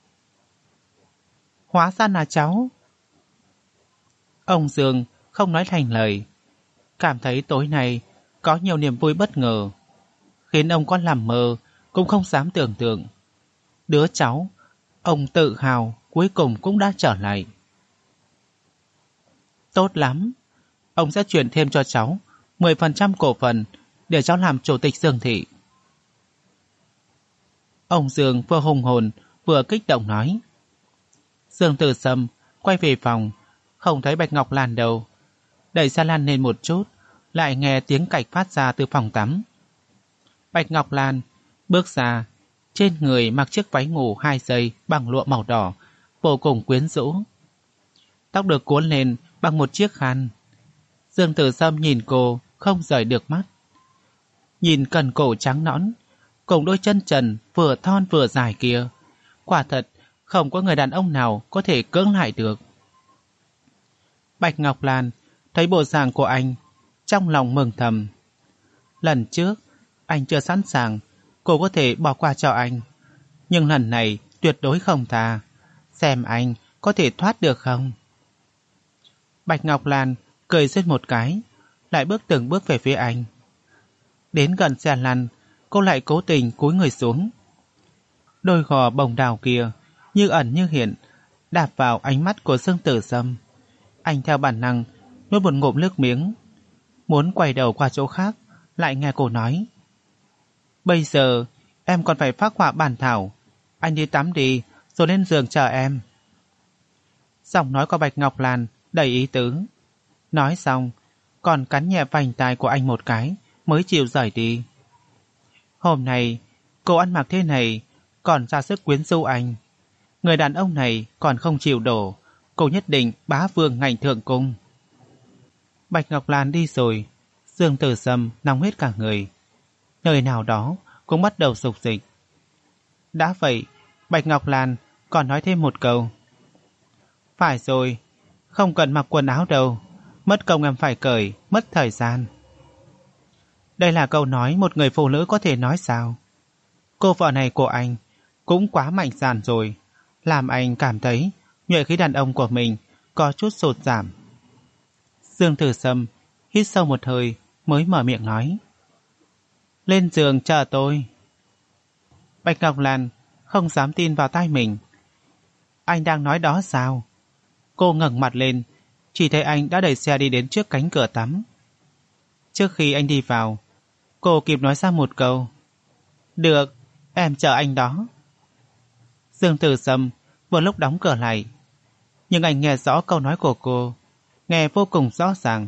Hóa ra là cháu. Ông Dương không nói thành lời, cảm thấy tối nay có nhiều niềm vui bất ngờ, khiến ông có làm mơ cũng không dám tưởng tượng. Đứa cháu, ông tự hào cuối cùng cũng đã trở lại. Tốt lắm, ông sẽ chuyển thêm cho cháu 10% cổ phần để cháu làm chủ tịch Dương thị. Ông Dương vừa hùng hồn vừa kích động nói. Dương Tử Sâm quay về phòng, không thấy Bạch Ngọc Lan đâu. Đẩy xa lan lên một chút, lại nghe tiếng cạch phát ra từ phòng tắm. Bạch Ngọc Lan bước ra, trên người mặc chiếc váy ngủ 2 dây bằng lụa màu đỏ, vô cùng quyến rũ. Tóc được cuốn lên bằng một chiếc khăn. Dương Tử Sâm nhìn cô không rời được mắt. Nhìn cần cổ trắng nõn, cùng đôi chân trần vừa thon vừa dài kia, quả thật không có người đàn ông nào có thể cưỡng lại được. Bạch Ngọc Lan thấy bộ dạng của anh, trong lòng mừng thầm. Lần trước anh chưa sẵn sàng, cô có thể bỏ qua cho anh, nhưng lần này tuyệt đối không tha. Xem anh có thể thoát được không. Bạch Ngọc Lan cười rên một cái, lại bước từng bước về phía anh. Đến gần xe lăn, cô lại cố tình cúi người xuống. Đôi gò bồng đào kia như ẩn như hiện đạp vào ánh mắt của Dương Tử Sâm. Anh theo bản năng nuốt một ngụm nước miếng, muốn quay đầu qua chỗ khác, lại nghe cô nói: Bây giờ em còn phải phác họa bản thảo, anh đi tắm đi rồi lên giường chờ em. Giọng nói của Bạch Ngọc Lan đầy ý tứ. Nói xong còn cắn nhẹ vành tai của anh một cái mới chịu rời đi. Hôm nay cô ăn mặc thế này còn ra sức quyến rũ anh. Người đàn ông này còn không chịu đổ, cô nhất định bá vương ngành thượng cung. Bạch Ngọc Lan đi rồi, Dương Tử Sâm nóng hết cả người. Nơi nào đó cũng bắt đầu sục dịch. Đã vậy, Bạch Ngọc Lan còn nói thêm một câu: Phải rồi, không cần mặc quần áo đâu, mất công em phải cởi, mất thời gian. Đây là câu nói một người phụ nữ có thể nói sao? Cô vợ này của anh cũng quá mạnh dạn rồi, làm anh cảm thấy nhuệ khí đàn ông của mình có chút sụt giảm. Dương Tử Sâm hít sâu một hơi mới mở miệng nói: Lên giường chờ tôi. Bạch Ngọc Lan không dám tin vào tai mình. Anh đang nói đó sao? Cô ngẩng mặt lên, chỉ thấy anh đã đẩy xe đi đến trước cánh cửa tắm. Trước khi anh đi vào, cô kịp nói ra một câu: Được, em chờ anh đó. Dương Tử Sâm vừa lúc đóng cửa lại, nhưng anh nghe rõ câu nói của cô, nghe vô cùng rõ ràng.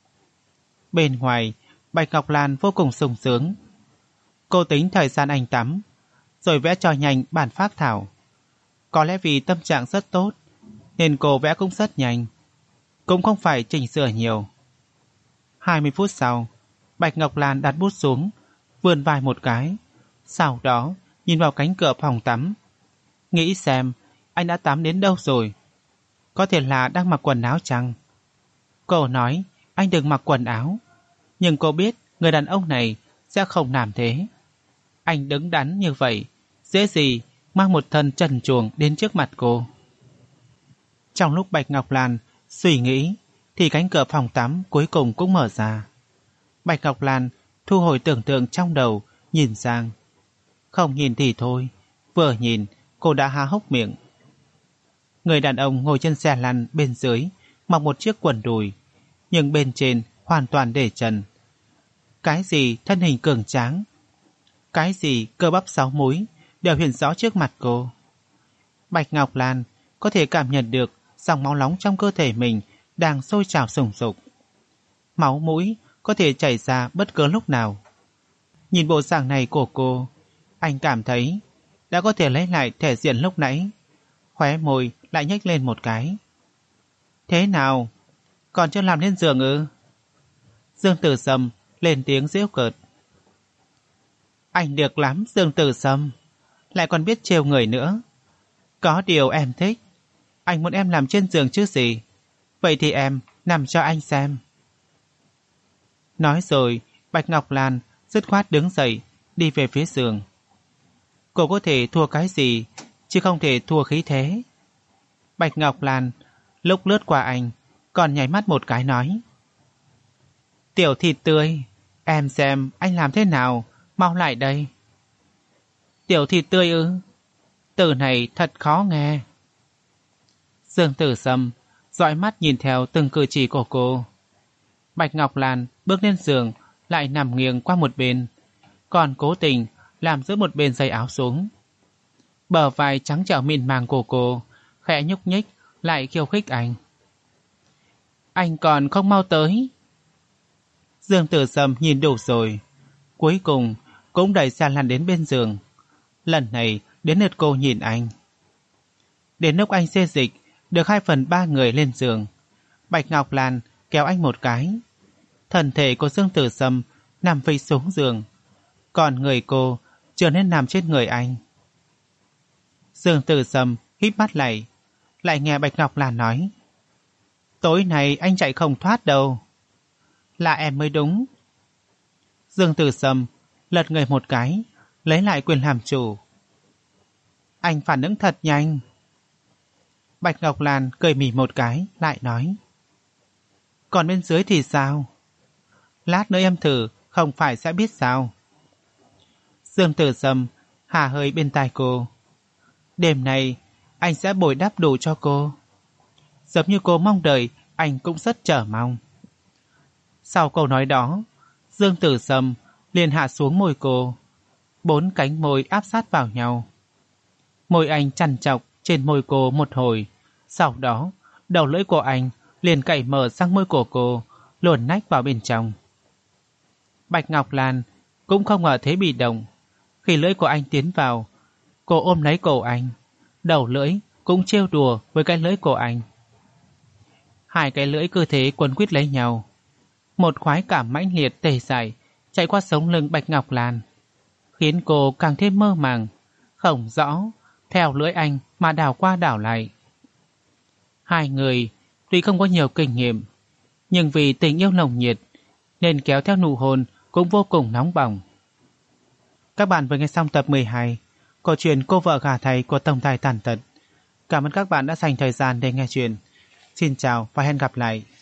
Bên ngoài, Bạch Ngọc Lan vô cùng sung sướng. Cô tính thời gian anh tắm, rồi vẽ cho nhanh bản phác thảo. Có lẽ vì tâm trạng rất tốt, nên cô vẽ cũng rất nhanh, cũng không phải chỉnh sửa nhiều. 20 phút sau, Bạch Ngọc Lan đặt bút xuống, vươn vai một cái, sau đó nhìn vào cánh cửa phòng tắm, nghĩ xem anh đã tắm đến đâu rồi. Có thể là đang mặc quần áo chăng? Cô nói anh đừng mặc quần áo, nhưng cô biết người đàn ông này sẽ không làm thế. Anh đứng đắn như vậy, dễ gì mang một thân trần truồng đến trước mặt cô. Trong lúc Bạch Ngọc Lan suy nghĩ, thì cánh cửa phòng tắm cuối cùng cũng mở ra. Bạch Ngọc Lan thu hồi tưởng tượng trong đầu, nhìn sang. Không nhìn thì thôi, vừa nhìn cô đã há hốc miệng. Người đàn ông ngồi trên xe lăn bên dưới, mặc một chiếc quần đùi, nhưng bên trên hoàn toàn để trần. Cái gì thân hình cường tráng, cái gì cơ bắp 6 múi đều hiện rõ trước mặt cô. Bạch Ngọc Lan có thể cảm nhận được dòng máu nóng trong cơ thể mình đang sôi trào sùng sục. Máu mũi có thể chảy ra bất cứ lúc nào. Nhìn bộ dạng này của cô, anh cảm thấy đã có thể lấy lại thể diện lúc nãy. Khóe môi lại nhếch lên một cái. Thế nào? Còn chưa làm lên giường ư? Dương Tử Sâm lên tiếng giễu cợt. Anh được lắm, Dương Tử Sâm, lại còn biết trêu người nữa. Có điều em thích. Anh muốn em làm trên giường chứ gì. Vậy thì em nằm cho anh xem. Nói rồi, Bạch Ngọc Lan dứt khoát đứng dậy, đi về phía giường. Cô có thể thua cái gì, chứ không thể thua khí thế. Bạch Ngọc Lan lúc lướt qua anh, còn nháy mắt một cái nói: Tiểu thịt tươi, em xem anh làm thế nào, mau lại đây. Tiểu thịt tươi ư? Từ này thật khó nghe. Dương Tử Sâm dõi mắt nhìn theo từng cử chỉ của cô. Bạch Ngọc Lan bước lên giường, lại nằm nghiêng qua một bên, còn cố tình làm giữa một bên dây áo xuống. Bờ vai trắng trẻo mịn màng của cô khẽ nhúc nhích, lại khiêu khích anh. Anh còn không mau tới. Dương Tử Sâm nhìn đủ rồi, cuối cùng cũng đẩy xe lăn đến bên giường. Lần này đến lượt cô nhìn anh. Đến lúc anh xê dịch được 2/3 người lên giường, Bạch Ngọc Lan kéo anh một cái. Thân thể của Dương Tử Sâm nằm phịch xuống giường, còn người cô trở nên nằm trên người anh. Dương Tử Sâm híp mắt lại nghe Bạch Ngọc Lan nói: tối nay anh chạy không thoát đâu. Là em mới đúng. Dương Tử Sâm lật người một cái, lấy lại quyền làm chủ. Anh phản ứng thật nhanh. Bạch Ngọc Lan cười mỉm một cái, lại nói: còn bên dưới thì sao? Lát nữa em thử, không phải sẽ biết sao. Dương Tử Sâm hà hơi bên tai cô: đêm nay anh sẽ bồi đắp đủ cho cô. Giống như cô mong đợi, anh cũng rất chờ mong. Sau câu nói đó, Dương Tử Sâm liền hạ xuống môi cô, 4 cánh môi áp sát vào nhau. Môi anh chằn chọc trên môi cô một hồi, sau đó đầu lưỡi của anh liền cạy mở sang môi của cô, luồn nách vào bên trong. Bạch Ngọc Lan cũng không ngờ thế bị động. Khi lưỡi của anh tiến vào, cô ôm lấy cổ anh, đầu lưỡi cũng trêu đùa với cái lưỡi của anh. Hai cái lưỡi cứ thế quấn quýt lấy nhau. Một khoái cảm mãnh liệt tê dại chạy qua sống lưng Bạch Ngọc Lan, khiến cô càng thêm mơ màng, không rõ theo lưỡi anh mà đảo qua đảo lại. Hai người tuy không có nhiều kinh nghiệm, nhưng vì tình yêu nồng nhiệt nên kéo theo nụ hôn cũng vô cùng nóng bỏng. Các bạn vừa nghe xong tập 12 của truyện Cô vợ gả thầy của Tổng tài Tàn Tật. Cảm ơn các bạn đã dành thời gian để nghe chuyện. Xin chào và hẹn gặp lại.